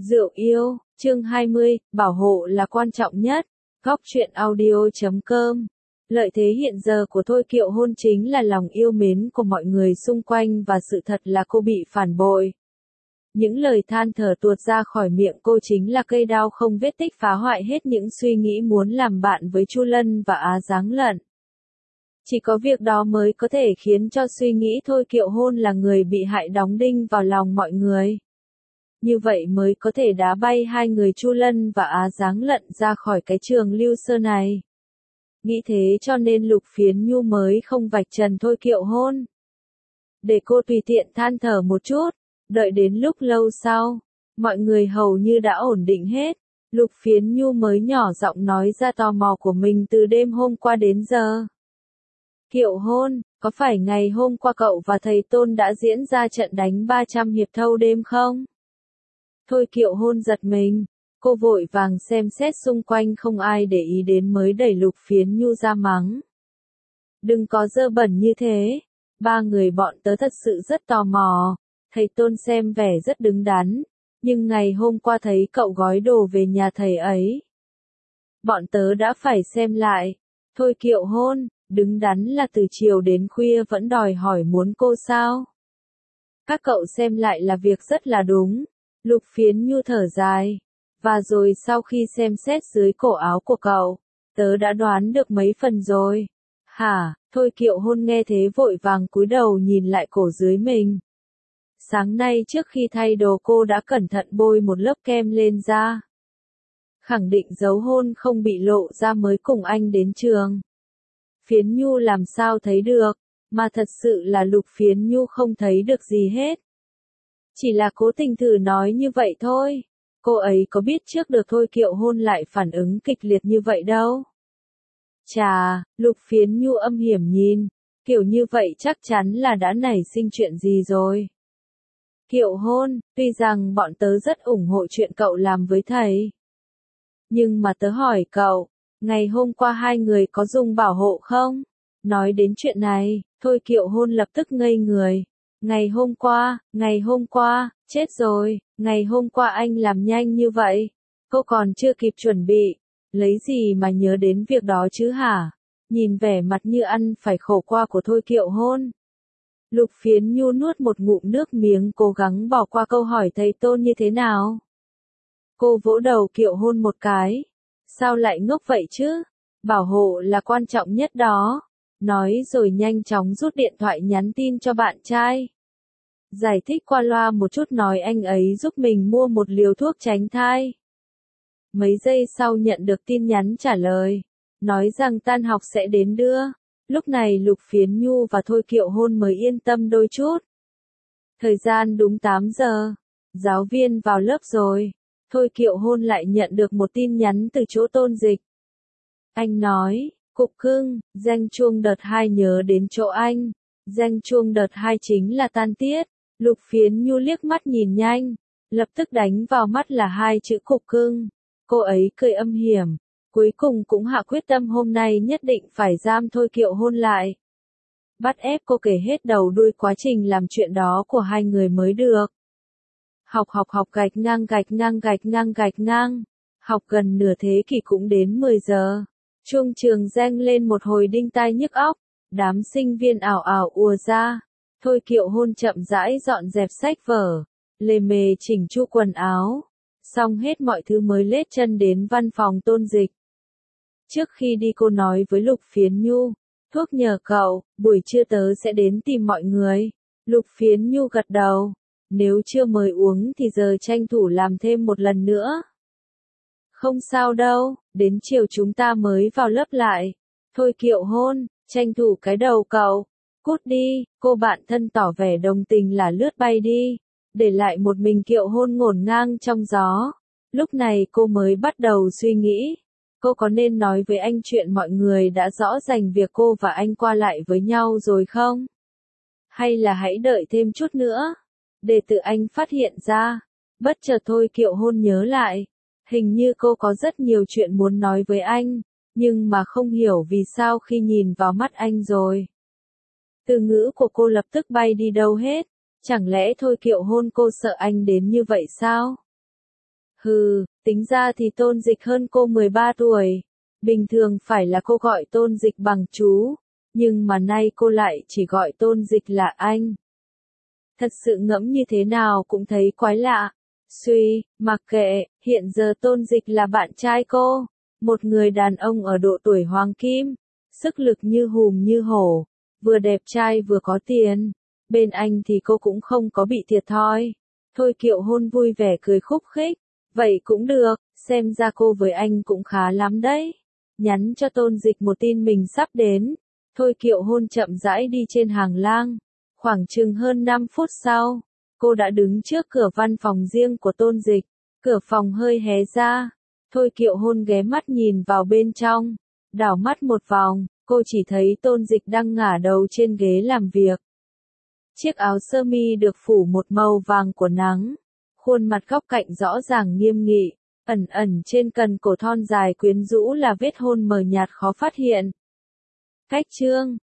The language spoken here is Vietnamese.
Rượu yêu, chương 20, bảo hộ là quan trọng nhất. Góc truyện audio.com. Lợi thế hiện giờ của Thôi Kiệu Hôn chính là lòng yêu mến của mọi người xung quanh và sự thật là cô bị phản bội. Những lời than thở tuột ra khỏi miệng cô chính là cây đao không vết tích phá hoại hết những suy nghĩ muốn làm bạn với Chu Lân và Á Giáng Lận. Chỉ có việc đó mới có thể khiến cho suy nghĩ Thôi Kiệu Hôn là người bị hại đóng đinh vào lòng mọi người. Như vậy mới có thể đá bay hai người Chu Lân và Á Giáng Lận ra khỏi cái trường Lưu Sơ này. Nghĩ thế cho nên Lục Phiến Nhu mới không vạch trần Thôi Kiệu Hôn. Để cô tùy tiện than thở một chút, đợi đến lúc lâu sau, mọi người hầu như đã ổn định hết, Lục Phiến Nhu mới nhỏ giọng nói ra tò mò của mình từ đêm hôm qua đến giờ. Kiệu Hôn, có phải ngày hôm qua cậu và thầy Tôn đã diễn ra trận đánh 300 hiệp thâu đêm không? Thôi Kiệu Hôn giật mình, cô vội vàng xem xét xung quanh không ai để ý đến mới đẩy Lục Phiến Nhu ra mắng. Đừng có dơ bẩn như thế, ba người bọn tớ thật sự rất tò mò, thầy Tôn xem vẻ rất đứng đắn, nhưng ngày hôm qua thấy cậu gói đồ về nhà thầy ấy. Bọn tớ đã phải xem lại, Thôi Kiệu Hôn, đứng đắn là từ chiều đến khuya vẫn đòi hỏi muốn cô sao? Các cậu xem lại là việc rất là đúng. Lục Phiến Nhu thở dài. Và rồi sau khi xem xét dưới cổ áo của cậu, tớ đã đoán được mấy phần rồi. Hả? Thôi Kiệu Hôn nghe thế vội vàng cúi đầu nhìn lại cổ dưới mình. Sáng nay trước khi thay đồ cô đã cẩn thận bôi một lớp kem lên da. Khẳng định dấu hôn không bị lộ ra mới cùng anh đến trường. Phiến Nhu làm sao thấy được, mà thật sự là Lục Phiến Nhu không thấy được gì hết. Chỉ là cố tình thử nói như vậy thôi. Cô ấy có biết trước được Thôi Kiệu Hôn lại phản ứng kịch liệt như vậy đâu. Chà, Lục Phiến Nhu âm hiểm nhìn, kiểu như vậy chắc chắn là đã nảy sinh chuyện gì rồi. Kiệu Hôn, tuy rằng bọn tớ rất ủng hộ chuyện cậu làm với thầy. Nhưng mà tớ hỏi cậu, ngày hôm qua hai người có dùng bảo hộ không? Nói đến chuyện này, Thôi Kiệu Hôn lập tức ngây người. Ngày hôm qua, chết rồi, ngày hôm qua anh làm nhanh như vậy. Cô còn chưa kịp chuẩn bị, lấy gì mà nhớ đến việc đó chứ hả? Nhìn vẻ mặt như ăn phải khổ qua của Thôi Kiệu Hôn. Lục Phiến Nhu nuốt một ngụm nước miếng cố gắng bỏ qua câu hỏi thầy Tôn như thế nào. Cô vỗ đầu Kiệu Hôn một cái. Sao lại ngốc vậy chứ? Bảo hộ là quan trọng nhất đó. Nói rồi nhanh chóng rút điện thoại nhắn tin cho bạn trai. Giải thích qua loa một chút nói anh ấy giúp mình mua một liều thuốc tránh thai. Mấy giây sau nhận được tin nhắn trả lời. Nói rằng tan học sẽ đến đưa. Lúc này Lục Phiến Nhu và Thôi Kiệu Hôn mới yên tâm đôi chút. Thời gian đúng 8 giờ. Giáo viên vào lớp rồi. Thôi Kiệu Hôn lại nhận được một tin nhắn từ chỗ Tôn Dịch. Anh nói, Cục Cưng, danh chuông đợt 2 nhớ đến chỗ anh. Danh chuông đợt 2 chính là tan tiết. Lục Phiến Nhu liếc mắt nhìn nhanh, lập tức đánh vào mắt là hai chữ Cục Cưng. Cô ấy cười âm hiểm, cuối cùng cũng hạ quyết tâm hôm nay nhất định phải giam Thôi Kiệu Hôn lại. Bắt ép cô kể hết đầu đuôi quá trình làm chuyện đó của hai người mới được. Học gạch ngang. Học gần nửa thế kỷ cũng đến 10 giờ. Chuông trường reng lên một hồi đinh tai nhức óc, đám sinh viên ảo ảo ùa ra. Thôi Kiệu Hôn chậm rãi dọn dẹp sách vở, lề mề chỉnh chu quần áo. Xong hết mọi thứ mới lết chân đến văn phòng Tôn Dịch. Trước khi đi cô nói với Lục Phiến Nhu, thuốc nhờ cậu, buổi trưa tớ sẽ đến tìm mọi người. Lục Phiến Nhu gật đầu, nếu chưa mời uống thì giờ tranh thủ làm thêm một lần nữa. Không sao đâu, đến chiều chúng ta mới vào lớp lại. Thôi Kiệu Hôn, tranh thủ cái đầu cậu. Cút đi, cô bạn thân tỏ vẻ đồng tình là lướt bay đi, để lại một mình Kiệu Hôn ngổn ngang trong gió. Lúc này cô mới bắt đầu suy nghĩ, cô có nên nói với anh chuyện mọi người đã rõ ràng việc cô và anh qua lại với nhau rồi không? Hay là hãy đợi thêm chút nữa, để tự anh phát hiện ra. Bất chợt Thôi Kiệu Hôn nhớ lại, hình như cô có rất nhiều chuyện muốn nói với anh, nhưng mà không hiểu vì sao khi nhìn vào mắt anh rồi. Từ ngữ của cô lập tức bay đi đâu hết, chẳng lẽ Thôi Kiệu Hôn cô sợ anh đến như vậy sao? Hừ, tính ra thì Tôn Dịch hơn cô 13 tuổi. Bình thường phải là cô gọi Tôn Dịch bằng chú, nhưng mà nay cô lại chỉ gọi Tôn Dịch là anh. Thật sự ngẫm như thế nào cũng thấy quái lạ. Suy, mặc kệ, hiện giờ Tôn Dịch là bạn trai cô, một người đàn ông ở độ tuổi hoàng kim, sức lực như hùm như hổ, vừa đẹp trai vừa có tiền. Bên anh thì cô cũng không có bị thiệt thòi. Thôi Kiệu Hôn vui vẻ cười khúc khích. Vậy cũng được, xem ra cô với anh cũng khá lắm đấy. Nhắn cho Tôn Dịch một tin mình sắp đến. Thôi Kiệu Hôn chậm rãi đi trên hàng lang. Khoảng chừng hơn 5 phút sau, cô đã đứng trước cửa văn phòng riêng của Tôn Dịch. Cửa phòng hơi hé ra. Thôi Kiệu Hôn ghé mắt nhìn vào bên trong. Đảo mắt một vòng, cô chỉ thấy Tôn Dịch đang ngả đầu trên ghế làm việc. Chiếc áo sơ mi được phủ một màu vàng của nắng. Khuôn mặt góc cạnh rõ ràng nghiêm nghị, ẩn ẩn trên cần cổ thon dài quyến rũ là vết hôn mờ nhạt khó phát hiện. Cách chương